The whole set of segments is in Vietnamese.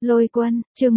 Lôi Quân, chương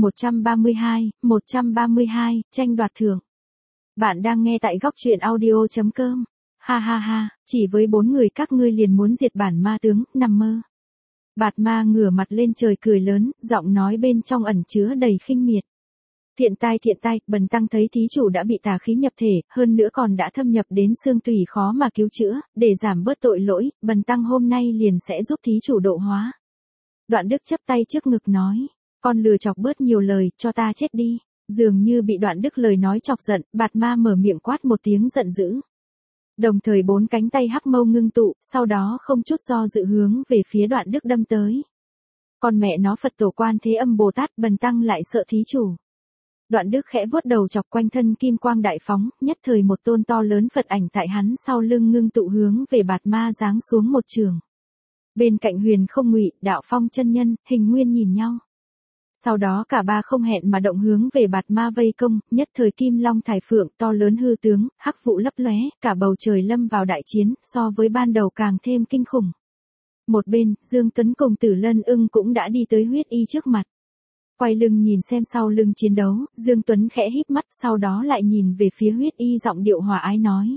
132, tranh đoạt thưởng. Bạn đang nghe tại góc truyện audio.com. Ha ha ha, chỉ với 4 người các ngươi liền muốn diệt bản ma tướng, nằm mơ. Bạt ma ngửa mặt lên trời cười lớn, giọng nói bên trong ẩn chứa đầy khinh miệt. Thiện tai, Bần tăng thấy thí chủ đã bị tà khí nhập thể, hơn nữa còn đã thâm nhập đến xương tủy khó mà cứu chữa, để giảm bớt tội lỗi, bần tăng hôm nay liền sẽ giúp thí chủ độ hóa. Đoạn Đức chắp tay trước ngực nói, con lừa chọc bớt nhiều lời, cho ta chết đi. Dường như bị Đoạn Đức lời nói chọc giận, Bạt ma mở miệng quát một tiếng giận dữ. Đồng thời 4 cánh tay hắc mâu ngưng tụ, sau đó không chút do dự hướng về phía Đoạn Đức đâm tới. Còn mẹ nó Phật tổ Quan Thế Âm Bồ Tát, bần tăng lại sợ thí chủ. Đoạn Đức khẽ vuốt đầu chọc quanh thân kim quang đại phóng, nhất thời một tôn to lớn Phật ảnh tại hắn sau lưng ngưng tụ hướng về Bạt ma giáng xuống một trường. Bên cạnh Huyền Không Ngụy, Đạo Phong chân nhân, Hình Nguyên nhìn nhau. Sau đó cả ba không hẹn mà động hướng về Bạt ma vây công, nhất thời kim long thải phượng to lớn hư tướng, hắc vụ lấp lóe, cả bầu trời lâm vào đại chiến, so với ban đầu càng thêm kinh khủng. Một bên, Dương Tuấn cùng Tử Lân Ưng cũng đã đi tới Huyết Y trước mặt. Quay lưng nhìn xem sau lưng chiến đấu, Dương Tuấn khẽ híp mắt, sau đó lại nhìn về phía Huyết Y giọng điệu hòa ái nói.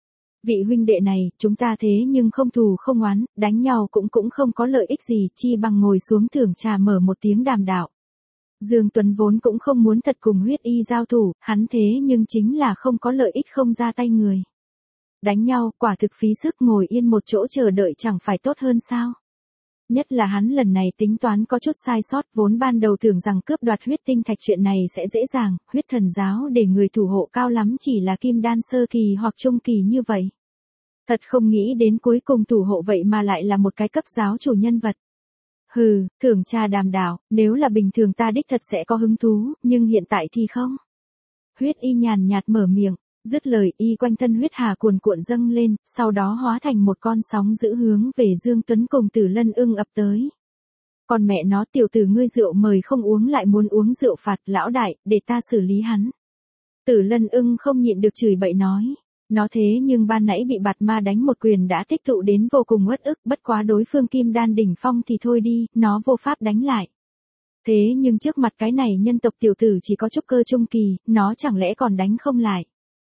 Vị huynh đệ này, chúng ta thế nhưng không thù không oán, đánh nhau cũng không có lợi ích gì, chi bằng ngồi xuống thưởng trà mở một tiếng đàm đạo. Dương Tuấn vốn cũng không muốn thật cùng Huyết Y giao thủ, hắn thế nhưng chính là không có lợi ích không ra tay người. Đánh nhau, quả thực phí sức, ngồi yên một chỗ chờ đợi chẳng phải tốt hơn sao? Nhất là hắn lần này tính toán có chút sai sót, vốn ban đầu tưởng rằng cướp đoạt huyết tinh thạch chuyện này sẽ dễ dàng, huyết thần giáo để người thủ hộ cao lắm chỉ là kim đan sơ kỳ hoặc trung kỳ như vậy. Thật không nghĩ đến cuối cùng thủ hộ vậy mà lại là một cái cấp giáo chủ nhân vật. Hừ, thưởng trà đàm đạo, nếu là bình thường ta đích thật sẽ có hứng thú, nhưng hiện tại thì không. Huyết Y nhàn nhạt mở miệng, dứt lời y quanh thân huyết hà cuồn cuộn dâng lên, sau đó hóa thành một con sóng dữ hướng về Dương Tuấn cùng Tử Lân Ưng ập tới. Còn mẹ nó tiểu tử ngươi rượu mời không uống lại muốn uống rượu phạt, lão đại, để ta xử lý hắn. Tử Lân Ưng không nhịn được chửi bậy nói. Nó thế nhưng ban nãy bị Bạt ma đánh một quyền đã tích tụ đến vô cùng uất ức, bất quá đối phương kim đan đỉnh phong thì thôi đi, nó vô pháp đánh lại. Thế nhưng trước mặt cái này nhân tộc tiểu tử chỉ có trúc cơ trung kỳ, nó chẳng lẽ còn đánh không lại.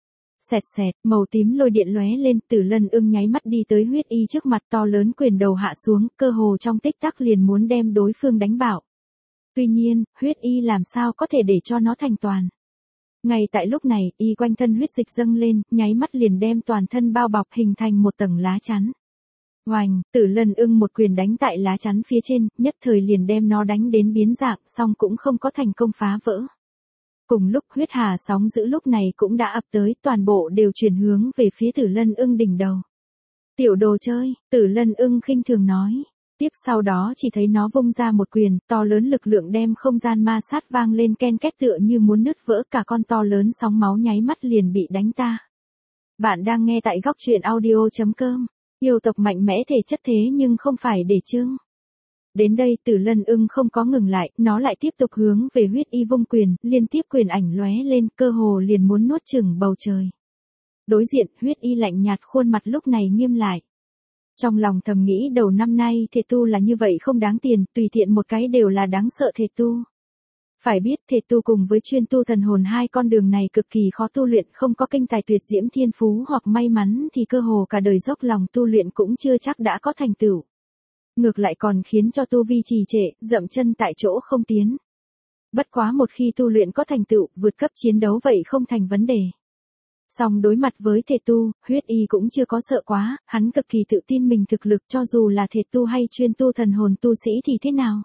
Xẹt xẹt, màu tím lôi điện lóe lên, Tử Lân Ưng nháy mắt đi tới Huyết Y trước mặt, to lớn quyền đầu hạ xuống, cơ hồ trong tích tắc liền muốn đem đối phương đánh bạo. Tuy nhiên, Huyết Y làm sao có thể để cho nó thành toàn. Ngay tại lúc này, y quanh thân huyết dịch dâng lên, nháy mắt liền đem toàn thân bao bọc hình thành một tầng lá chắn. Oành, Tử Lân Ưng một quyền đánh tại lá chắn phía trên, nhất thời liền đem nó đánh đến biến dạng, song cũng không có thành công phá vỡ. Cùng lúc huyết hà sóng dữ lúc này cũng đã ập tới, toàn bộ đều chuyển hướng về phía Tử Lân Ưng đỉnh đầu. Tiểu đồ chơi, Tử Lân Ưng khinh thường nói. Tiếp sau đó chỉ thấy nó vung ra một quyền, to lớn lực lượng đem không gian ma sát vang lên ken két tựa như muốn nứt vỡ, cả con to lớn sóng máu nháy mắt liền bị đánh ta. Bạn đang nghe tại góc truyện audio.com. Yêu tộc mạnh mẽ thể chất thế nhưng không phải để chưng. Đến đây Tử Lân Ưng không có ngừng lại, nó lại tiếp tục hướng về Huyết Y vung quyền, liên tiếp quyền ảnh lóe lên, cơ hồ liền muốn nuốt chửng bầu trời. Đối diện, Huyết Y lạnh nhạt khuôn mặt lúc này nghiêm lại. Trong lòng thầm nghĩ đầu năm nay thể tu là như vậy không đáng tiền, tùy tiện một cái đều là đáng sợ thể tu. Phải biết thể tu cùng với chuyên tu thần hồn hai con đường này cực kỳ khó tu luyện, không có kinh tài tuyệt diễm thiên phú hoặc may mắn thì cơ hồ cả đời dốc lòng tu luyện cũng chưa chắc đã có thành tựu. Ngược lại còn khiến cho tu vi trì trệ, dậm chân tại chỗ không tiến. Bất quá một khi tu luyện có thành tựu, vượt cấp chiến đấu vậy không thành vấn đề. Song đối mặt với thể tu, Huyết Y cũng chưa có sợ quá, hắn cực kỳ tự tin mình thực lực, cho dù là thể tu hay chuyên tu thần hồn tu sĩ thì thế nào.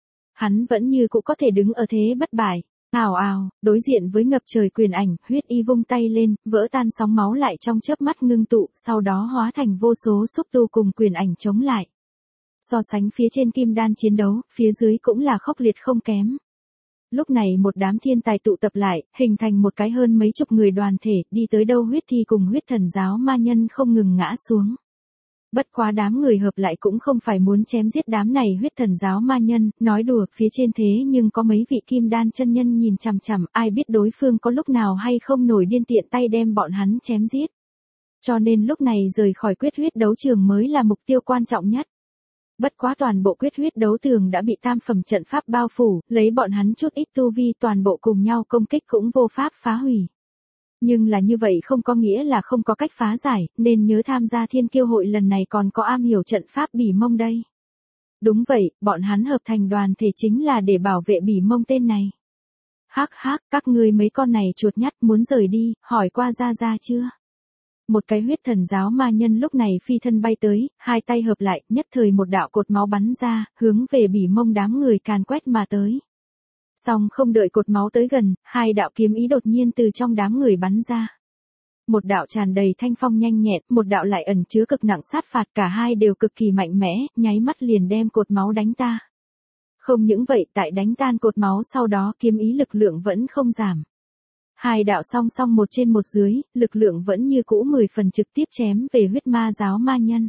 Hắn vẫn như cũng có thể đứng ở thế bất bại. Ào ào, đối diện với ngập trời quyền ảnh, Huyết Y vung tay lên, vỡ tan sóng máu lại trong chớp mắt ngưng tụ, sau đó hóa thành vô số xúc tu cùng quyền ảnh chống lại. So sánh phía trên kim đan chiến đấu, phía dưới cũng là khốc liệt không kém. Lúc này một đám thiên tài tụ tập lại, hình thành một cái hơn mấy chục người đoàn thể, đi tới đâu Huyết Thi cùng huyết thần giáo ma nhân không ngừng ngã xuống. Bất quá đám người hợp lại cũng không phải muốn chém giết đám này huyết thần giáo ma nhân, nói đùa, phía trên thế nhưng có mấy vị kim đan chân nhân nhìn chằm chằm, ai biết đối phương có lúc nào hay không nổi điên tiện tay đem bọn hắn chém giết. Cho nên lúc này rời khỏi quyết huyết đấu trường mới là mục tiêu quan trọng nhất. Bất quá toàn bộ quyết huyết đấu tường đã bị tam phẩm trận pháp bao phủ, lấy bọn hắn chút ít tu vi toàn bộ cùng nhau công kích cũng vô pháp phá hủy. Nhưng là như vậy không có nghĩa là không có cách phá giải, nên nhớ tham gia thiên kiêu hội lần này còn có am hiểu trận pháp Bỉ Mông đây. Đúng vậy, bọn hắn hợp thành đoàn thể chính là để bảo vệ Bỉ Mông tên này. Hắc hắc, các ngươi mấy con này chuột nhắt muốn rời đi, hỏi qua ra chưa? Một cái huyết thần giáo ma nhân lúc này phi thân bay tới, hai tay hợp lại, nhất thời một đạo cột máu bắn ra, hướng về Bỉ Mông đám người càn quét mà tới. Song không đợi cột máu tới gần, hai đạo kiếm ý đột nhiên từ trong đám người bắn ra. Một đạo tràn đầy thanh phong nhanh nhẹn, một đạo lại ẩn chứa cực nặng sát phạt, cả hai đều cực kỳ mạnh mẽ, nháy mắt liền đem cột máu đánh ta. Không những vậy, tại đánh tan cột máu sau đó kiếm ý lực lượng vẫn không giảm. Hai đạo song song một trên một dưới, lực lượng vẫn như cũ 10 phần trực tiếp chém về huyết ma giáo ma nhân.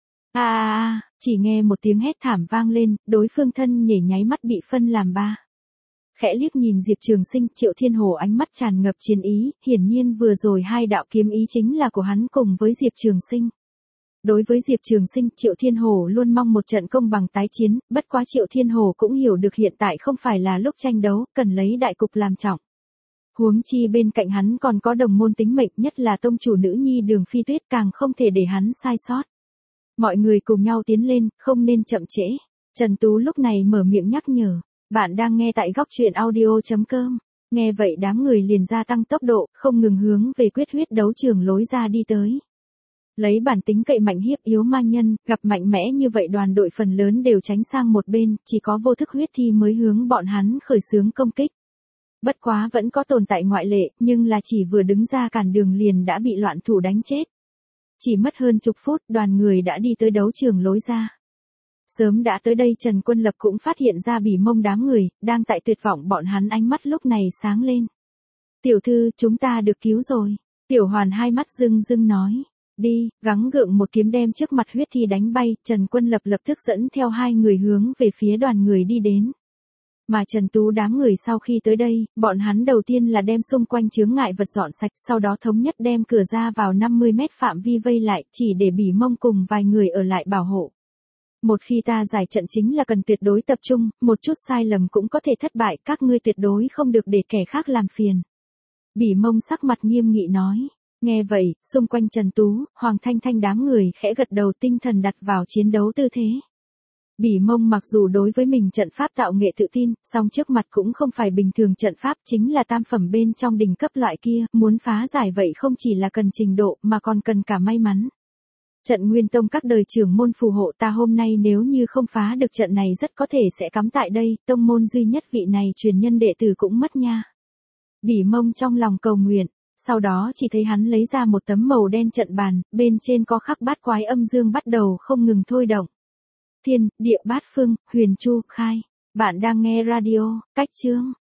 Chỉ nghe một tiếng hét thảm vang lên, đối phương thân nhảy nháy mắt bị phân làm ba. Khẽ liếc nhìn Diệp Trường Sinh, Triệu Thiên Hồ ánh mắt tràn ngập chiến ý, hiển nhiên vừa rồi hai đạo kiếm ý chính là của hắn cùng với Diệp Trường Sinh. Đối với Diệp Trường Sinh, Triệu Thiên Hồ luôn mong một trận công bằng tái chiến, bất quá Triệu Thiên Hồ cũng hiểu được hiện tại không phải là lúc tranh đấu, cần lấy đại cục làm trọng. Huống chi bên cạnh hắn còn có đồng môn tính mệnh, nhất là tông chủ nữ nhi Đường Phi Tuyết, càng không thể để hắn sai sót. Mọi người cùng nhau tiến lên, không nên chậm trễ. Trần Tú lúc này mở miệng nhắc nhở. Bạn đang nghe tại góc truyện audio.com. Nghe vậy đám người liền gia tăng tốc độ, không ngừng hướng về quyết huyết đấu trường lối ra đi tới. Lấy bản tính cậy mạnh hiếp yếu ma nhân, gặp mạnh mẽ như vậy đoàn đội phần lớn đều tránh sang một bên, chỉ có vô thức huyết thi mới hướng bọn hắn khởi xướng công kích. Bất quá vẫn có tồn tại ngoại lệ, nhưng là chỉ vừa đứng ra cản đường liền đã bị loạn thủ đánh chết. Chỉ mất hơn chục phút, đoàn người đã đi tới đấu trường lối ra. Sớm đã tới đây Trần Quân Lập cũng phát hiện ra Bỉ Mông đám người, đang tại tuyệt vọng, bọn hắn ánh mắt lúc này sáng lên. Tiểu thư, chúng ta được cứu rồi. Tiểu Hoàn hai mắt rưng rưng nói. Đi, gắng gượng một kiếm đem trước mặt huyết thi đánh bay, Trần Quân Lập lập tức dẫn theo hai người hướng về phía đoàn người đi đến. Mà Trần Tú đám người sau khi tới đây, bọn hắn đầu tiên là đem xung quanh chướng ngại vật dọn sạch, sau đó thống nhất đem cửa ra vào 50 mét phạm vi vây lại, chỉ để Bỉ Mông cùng vài người ở lại bảo hộ. Một khi ta giải trận chính là cần tuyệt đối tập trung, một chút sai lầm cũng có thể thất bại, các ngươi tuyệt đối không được để kẻ khác làm phiền. Bỉ Mông sắc mặt nghiêm nghị nói. Nghe vậy, xung quanh Trần Tú, Hoàng Thanh Thanh đám người khẽ gật đầu, tinh thần đặt vào chiến đấu tư thế. Bỉ Mông mặc dù đối với mình trận pháp tạo nghệ tự tin, song trước mặt cũng không phải bình thường trận pháp, chính là tam phẩm bên trong đỉnh cấp loại kia, muốn phá giải vậy không chỉ là cần trình độ mà còn cần cả may mắn. Trận Nguyên Tông các đời trưởng môn phù hộ ta hôm nay, nếu như không phá được trận này rất có thể sẽ cắm tại đây, tông môn duy nhất vị này truyền nhân đệ tử cũng mất nha. Bỉ Mông trong lòng cầu nguyện, sau đó chỉ thấy hắn lấy ra một tấm màu đen trận bàn, bên trên có khắc bát quái âm dương bắt đầu không ngừng thôi động. Thiên, địa bát phương, huyền chu, khai. Bạn đang nghe radio, cách chương.